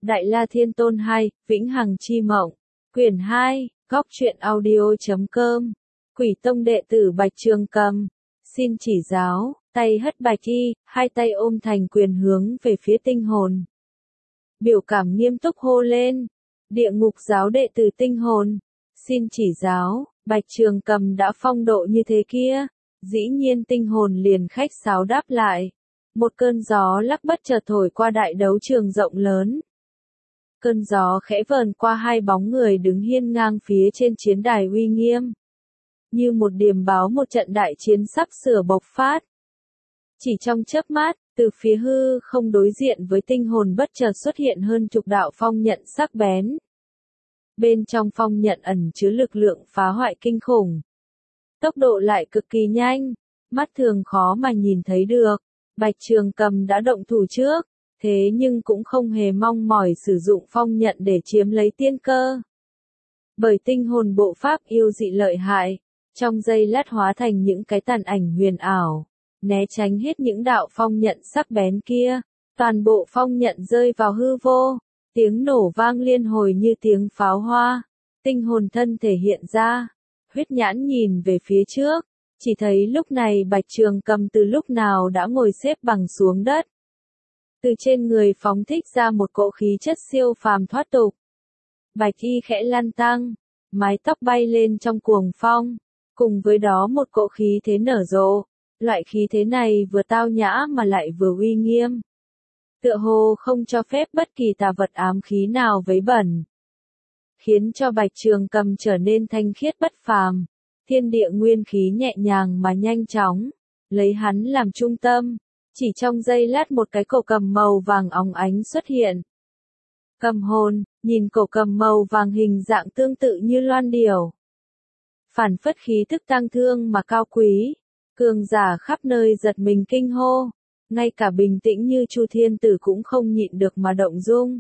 Đại La Thiên Tôn 2, Vĩnh Hằng Chi Mộng, Quyển 2, Góc truyện audio.com, Quỷ Tông đệ tử Bạch Trường Cầm, xin chỉ giáo, tay hất bạch y, hai tay ôm thành quyền hướng về phía tinh hồn. Biểu cảm nghiêm túc hô lên, địa ngục giáo đệ tử tinh hồn, xin chỉ giáo, Bạch Trường Cầm đã phong độ như thế kia, dĩ nhiên tinh hồn liền khách sáo đáp lại. Một cơn gió lắc bất chợt thổi qua đại đấu trường rộng lớn. Cơn gió khẽ vờn qua hai bóng người đứng hiên ngang phía trên chiến đài uy nghiêm. Như một điềm báo một trận đại chiến sắp sửa bộc phát. Chỉ trong chớp mắt, từ phía hư không đối diện với tinh hồn bất chợt xuất hiện hơn chục đạo phong nhận sắc bén. Bên trong phong nhận ẩn chứa lực lượng phá hoại kinh khủng. Tốc độ lại cực kỳ nhanh, mắt thường khó mà nhìn thấy được. Bạch Trường Cầm đã động thủ trước, thế nhưng cũng không hề mong mỏi sử dụng phong nhận để chiếm lấy tiên cơ. Bởi tinh hồn bộ pháp yêu dị lợi hại, trong giây lát hóa thành những cái tàn ảnh huyền ảo, né tránh hết những đạo phong nhận sắc bén kia, toàn bộ phong nhận rơi vào hư vô, tiếng nổ vang liên hồi như tiếng pháo hoa, tinh hồn thân thể hiện ra, huyết nhãn nhìn về phía trước. Chỉ thấy lúc này Bạch Trường Cầm từ lúc nào đã ngồi xếp bằng xuống đất. Từ trên người phóng thích ra một cỗ khí chất siêu phàm thoát tục. Bạch y khẽ lăn tăng, mái tóc bay lên trong cuồng phong, cùng với đó một cỗ khí thế nở rộ. Loại khí thế này vừa tao nhã mà lại vừa uy nghiêm. Tựa hồ không cho phép bất kỳ tà vật ám khí nào vấy bẩn. Khiến cho Bạch Trường Cầm trở nên thanh khiết bất phàm. Thiên địa nguyên khí nhẹ nhàng mà nhanh chóng, lấy hắn làm trung tâm, chỉ trong giây lát một cái cổ cầm màu vàng óng ánh xuất hiện. Cầm hồn, nhìn cổ cầm màu vàng hình dạng tương tự như loan điểu. Phản phất khí thức tang thương mà cao quý, cường giả khắp nơi giật mình kinh hô, ngay cả bình tĩnh như Chu Thiên Tử cũng không nhịn được mà động dung.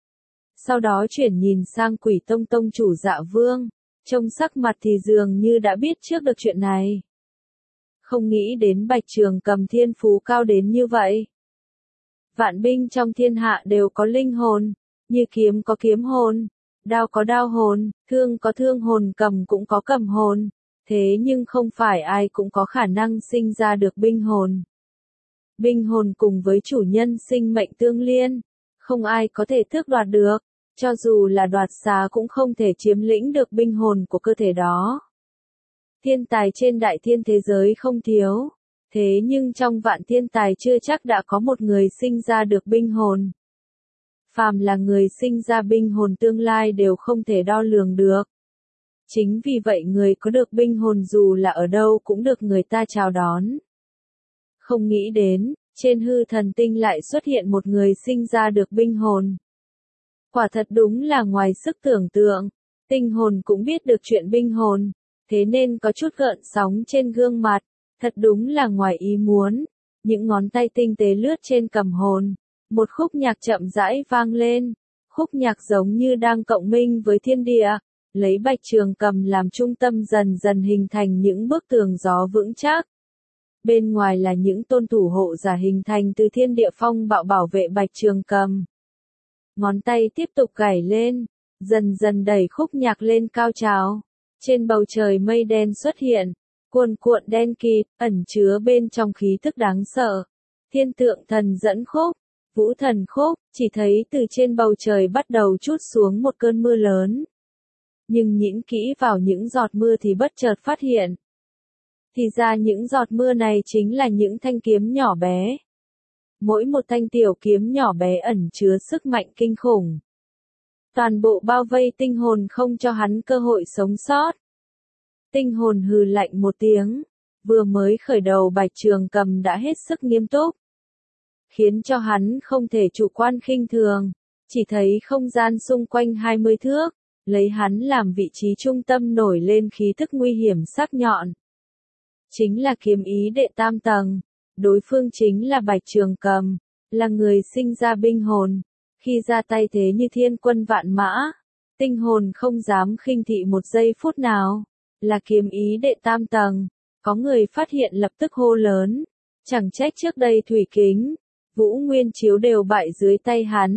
Sau đó chuyển nhìn sang Quỷ Tông tông chủ Dạ Vương. Trông sắc mặt thì dường như đã biết trước được chuyện này. Không nghĩ đến Bạch Trường Cầm thiên phú cao đến như vậy. Vạn binh trong thiên hạ đều có linh hồn, như kiếm có kiếm hồn, đao có đao hồn, thương có thương hồn, cầm cũng có cầm hồn. Thế nhưng không phải ai cũng có khả năng sinh ra được binh hồn. Binh hồn cùng với chủ nhân sinh mệnh tương liên, không ai có thể tước đoạt được. Cho dù là đoạt xá cũng không thể chiếm lĩnh được binh hồn của cơ thể đó. Thiên tài trên đại thiên thế giới không thiếu, thế nhưng trong vạn thiên tài chưa chắc đã có một người sinh ra được binh hồn. Phàm là người sinh ra binh hồn tương lai đều không thể đo lường được. Chính vì vậy người có được binh hồn dù là ở đâu cũng được người ta chào đón. Không nghĩ đến, trên hư thần tinh lại xuất hiện một người sinh ra được binh hồn. Quả thật đúng là ngoài sức tưởng tượng, tinh hồn cũng biết được chuyện binh hồn, thế nên có chút gợn sóng trên gương mặt, thật đúng là ngoài ý muốn. Những ngón tay tinh tế lướt trên cầm hồn, một khúc nhạc chậm rãi vang lên, khúc nhạc giống như đang cộng minh với thiên địa, lấy Bạch Trường Cầm làm trung tâm dần dần hình thành những bức tường gió vững chắc. Bên ngoài là những tôn thủ hộ giả hình thành từ thiên địa phong bạo bảo vệ Bạch Trường Cầm. Ngón tay tiếp tục gảy lên, dần dần đẩy khúc nhạc lên cao trào. Trên bầu trời mây đen xuất hiện, cuồn cuộn đen kịt, ẩn chứa bên trong khí thức đáng sợ. Thiên tượng thần dẫn khúc, vũ thần khúc, chỉ thấy từ trên bầu trời bắt đầu trút xuống một cơn mưa lớn. Nhưng nhìn kỹ vào những giọt mưa thì bất chợt phát hiện. Thì ra những giọt mưa này chính là những thanh kiếm nhỏ bé. Mỗi một thanh tiểu kiếm nhỏ bé ẩn chứa sức mạnh kinh khủng. Toàn bộ bao vây tinh hồn không cho hắn cơ hội sống sót. Tinh hồn hừ lạnh một tiếng, vừa mới khởi đầu Bạch Trường Cầm đã hết sức nghiêm túc. Khiến cho hắn không thể chủ quan khinh thường, chỉ thấy không gian xung quanh 20 thước, lấy hắn làm vị trí trung tâm nổi lên khí thức nguy hiểm sắc nhọn. Chính là kiếm ý đệ tam tầng. Đối phương chính là Bạch Trường Cầm, là người sinh ra binh hồn. Khi ra tay thế như thiên quân vạn mã, tinh hồn không dám khinh thị một giây phút nào. Là kiếm ý đệ tam tầng, có người phát hiện lập tức hô lớn. Chẳng trách trước đây Thủy Kính, Vũ Nguyên Chiếu đều bại dưới tay hắn.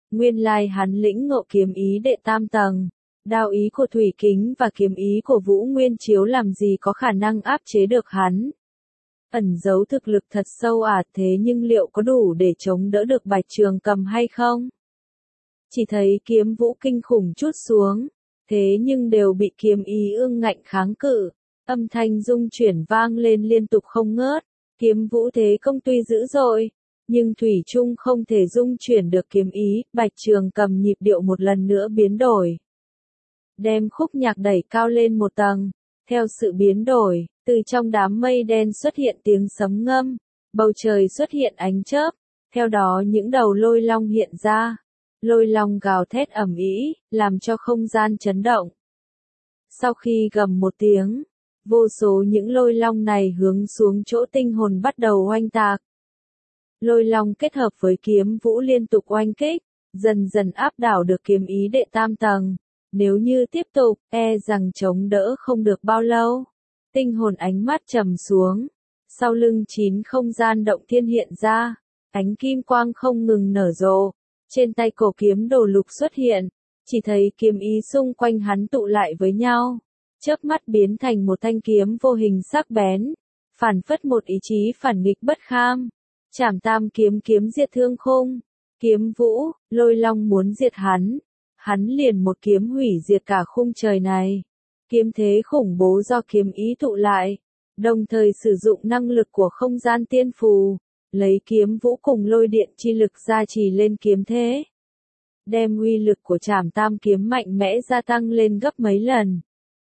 Nguyên lai hắn lĩnh ngộ kiếm ý đệ tam tầng. Đao ý của Thủy Kính và kiếm ý của Vũ Nguyên Chiếu làm gì có khả năng áp chế được hắn. Ẩn giấu thực lực thật sâu thế nhưng liệu có đủ để chống đỡ được Bạch Trường Cầm hay không? Chỉ thấy kiếm vũ kinh khủng trút xuống, thế nhưng đều bị kiếm ý ương ngạnh kháng cự, âm thanh rung chuyển vang lên liên tục không ngớt, kiếm vũ thế công tuy dữ dội, nhưng thủy chung không thể dung chuyển được kiếm ý, Bạch Trường Cầm nhịp điệu một lần nữa biến đổi. Đem khúc nhạc đẩy cao lên một tầng, theo sự biến đổi, từ trong đám mây đen xuất hiện tiếng sấm ngâm, bầu trời xuất hiện ánh chớp, theo đó những đầu lôi long hiện ra. Lôi long gào thét ầm ĩ, làm cho không gian chấn động. Sau khi gầm một tiếng, vô số những lôi long này hướng xuống chỗ tinh hồn bắt đầu oanh tạc. Lôi long kết hợp với kiếm vũ liên tục oanh kích, dần dần áp đảo được kiếm ý đệ tam tầng. Nếu như tiếp tục, rằng chống đỡ không được bao lâu. Tinh hồn ánh mắt trầm xuống. Sau lưng 9 không gian động thiên hiện ra. Ánh kim quang không ngừng nở rộ. Trên tay cổ kiếm đồ lục xuất hiện. Chỉ thấy kiếm ý xung quanh hắn tụ lại với nhau. Chớp mắt biến thành một thanh kiếm vô hình sắc bén. Phản phất một ý chí phản nghịch bất kham. Trảm tam kiếm kiếm diệt thương khung. Kiếm vũ, lôi long muốn diệt hắn. Hắn liền một kiếm hủy diệt cả khung trời này. Kiếm thế khủng bố do kiếm ý tụ lại, đồng thời sử dụng năng lực của không gian tiên phù, lấy kiếm vũ cùng lôi điện chi lực gia trì lên kiếm thế. Đem uy lực của trảm tam kiếm mạnh mẽ gia tăng lên gấp mấy lần.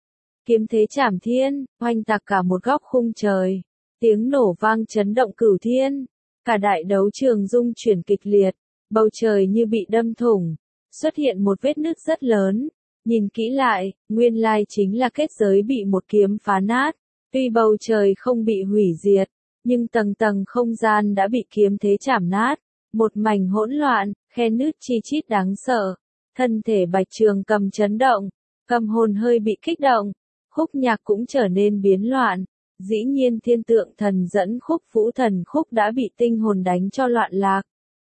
Kiếm thế trảm thiên, oanh tạc cả một góc khung trời. Tiếng nổ vang chấn động cửu thiên. Cả đại đấu trường rung chuyển kịch liệt, bầu trời như bị đâm thủng. Xuất hiện một vết nứt rất lớn, nhìn kỹ lại, nguyên lai chính là kết giới bị một kiếm phá nát, tuy bầu trời không bị hủy diệt, nhưng tầng tầng không gian đã bị kiếm thế chảm nát, một mảnh hỗn loạn, khe nứt chi chít đáng sợ, thân thể Bạch Trường Cầm chấn động, cầm hồn hơi bị kích động, khúc nhạc cũng trở nên biến loạn, dĩ nhiên thiên tượng thần dẫn khúc vũ thần khúc đã bị tinh hồn đánh cho loạn lạc.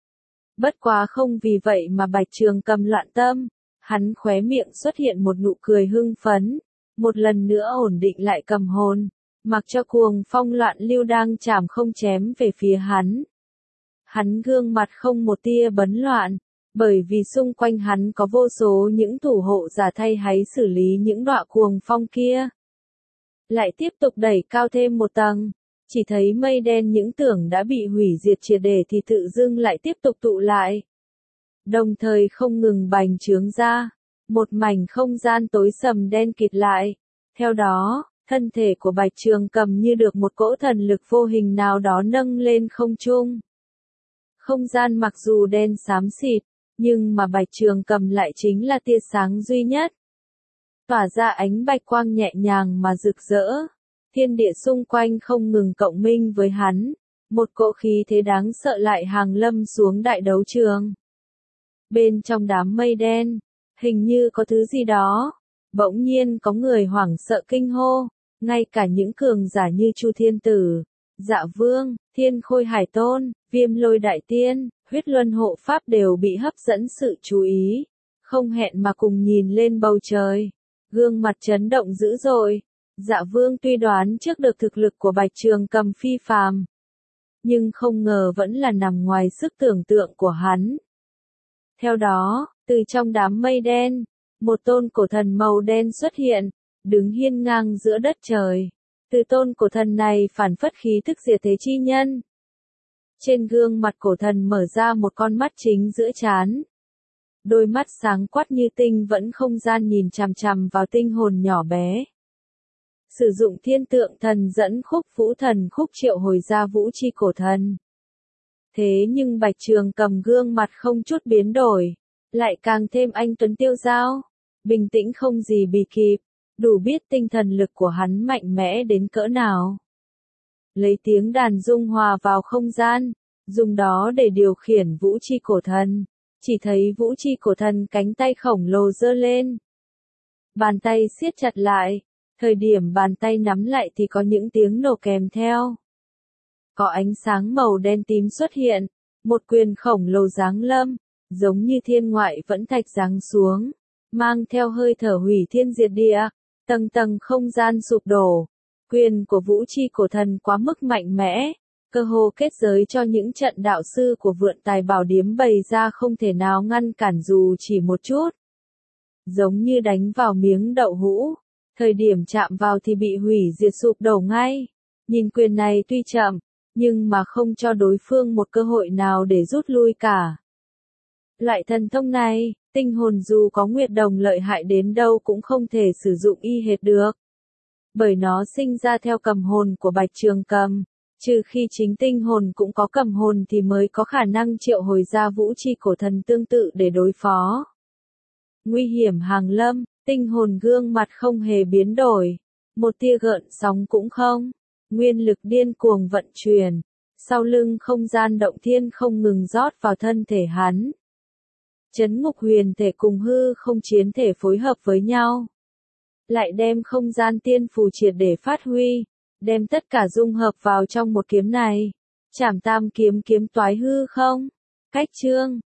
Bất quá không vì vậy mà Bạch Trường Cầm loạn tâm, hắn khóe miệng xuất hiện một nụ cười hưng phấn, một lần nữa ổn định lại cầm hồn, mặc cho cuồng phong loạn lưu đang chảm không chém về phía hắn. Hắn gương mặt không một tia bấn loạn, bởi vì xung quanh hắn có vô số những thủ hộ giả thay hắn xử lý những đọa cuồng phong kia. Lại tiếp tục đẩy cao thêm một tầng. Chỉ thấy mây đen những tưởng đã bị hủy diệt triệt để thì tự dưng lại tiếp tục tụ lại. Đồng thời không ngừng bành trướng ra. Một mảnh không gian tối sầm đen kịt lại. Theo đó, thân thể của Bạch Trường Cầm như được một cỗ thần lực vô hình nào đó nâng lên không trung. Không gian mặc dù đen xám xịt, nhưng mà Bạch Trường Cầm lại chính là tia sáng duy nhất. Tỏa ra ánh bạch quang nhẹ nhàng mà rực rỡ. Thiên địa xung quanh không ngừng cộng minh với hắn, một cỗ khí thế đáng sợ lại hàng lâm xuống đại đấu trường. Bên trong đám mây đen, hình như có thứ gì đó, bỗng nhiên có người hoảng sợ kinh hô, ngay cả những cường giả như Chu Thiên Tử, Dạ Vương, Thiên Khôi Hải Tôn, Viêm Lôi Đại Tiên, Huyết Luân Hộ Pháp đều bị hấp dẫn sự chú ý, không hẹn mà cùng nhìn lên bầu trời, gương mặt chấn động dữ dội. Dạ Vương tuy đoán trước được thực lực của Bạch Trường Cầm phi phàm, nhưng không ngờ vẫn là nằm ngoài sức tưởng tượng của hắn. Theo đó, từ trong đám mây đen, một tôn cổ thần màu đen xuất hiện, đứng hiên ngang giữa đất trời. Từ tôn cổ thần này phản phất khí tức diệt thế chi nhân. Trên gương mặt cổ thần mở ra một con mắt chính giữa trán. Đôi mắt sáng quắc như tinh vẫn không gian nhìn chằm chằm vào tinh hồn nhỏ bé. Sử dụng thiên tượng thần dẫn khúc vũ thần khúc triệu hồi ra vũ chi cổ thần. Thế nhưng Bạch Trường Cầm gương mặt không chút biến đổi, lại càng thêm anh tuấn tiêu dao, bình tĩnh không gì bì kịp, đủ biết tinh thần lực của hắn mạnh mẽ đến cỡ nào. Lấy tiếng đàn dung hòa vào không gian, dùng đó để điều khiển vũ chi cổ thần, chỉ thấy vũ chi cổ thần cánh tay khổng lồ giơ lên. Bàn tay siết chặt lại. Thời điểm bàn tay nắm lại thì có những tiếng nổ kèm theo. Có ánh sáng màu đen tím xuất hiện, một quyền khổng lồ giáng lâm, giống như thiên ngoại vẫn thạch giáng xuống, mang theo hơi thở hủy thiên diệt địa, tầng tầng không gian sụp đổ. Quyền của vũ chi cổ thần quá mức mạnh mẽ, cơ hồ kết giới cho những trận đạo sư của Vượn Tài Bảo Điếm bày ra không thể nào ngăn cản dù chỉ một chút. Giống như đánh vào miếng đậu hũ, thời điểm chạm vào thì bị hủy diệt sụp đổ ngay. Nhìn quyền này tuy chậm, nhưng mà không cho đối phương một cơ hội nào để rút lui cả. Loại thần thông này, tinh hồn dù có Nguyệt Đồng lợi hại đến đâu cũng không thể sử dụng y hệt được. Bởi nó sinh ra theo cầm hồn của Bạch Trường Cầm, trừ khi chính tinh hồn cũng có cầm hồn thì mới có khả năng triệu hồi ra vũ chi cổ thần tương tự để đối phó. Nguy hiểm hàng lâm, tinh hồn gương mặt không hề biến đổi, một tia gợn sóng cũng không, nguyên lực điên cuồng vận chuyển, sau lưng không gian động thiên không ngừng rót vào thân thể hắn. Chấn ngục huyền thể cùng hư không chiến thể phối hợp với nhau, lại đem không gian tiên phù triệt để phát huy, đem tất cả dung hợp vào trong một kiếm này. Trảm Tam kiếm kiếm toái hư không. Cách chương